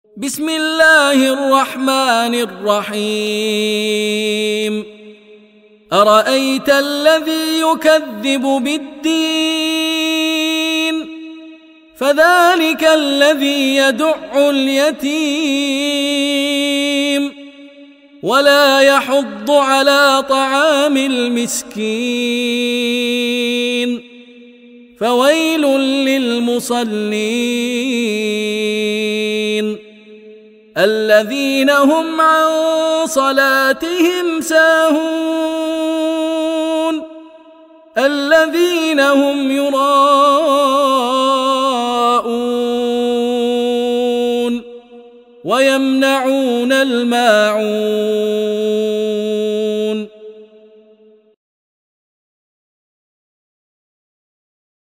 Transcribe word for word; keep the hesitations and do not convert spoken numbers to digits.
بسم الله الرحمن الرحيم أرأيت الذي يكذب بالدين فذلك الذي يدع اليتيم ولا يحض على طعام المسكين فويل للمصلين الذين هم عن صلاتهم ساهون الذين هم يراءون ويمنعون الماعون